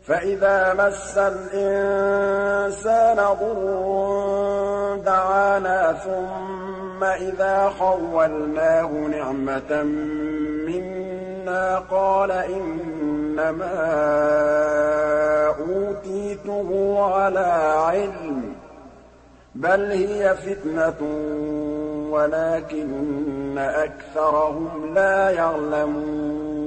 فَإِذَا مَسَّ الْإِنسَانَ ضُرٌّ دَعَانَا ثُمَّ إِذَا خَوَّلْنَاهُ نِعْمَةً مِّنَّا قَالَ إِنَّمَا أُوتِيتُهُ عَلَىٰ عِلْمٍ ۚ بَلْ هِيَ فِتْنَةٌ وَلَٰكِنَّ أَكْثَرَهُمْ لَا يَعْلَمُونَ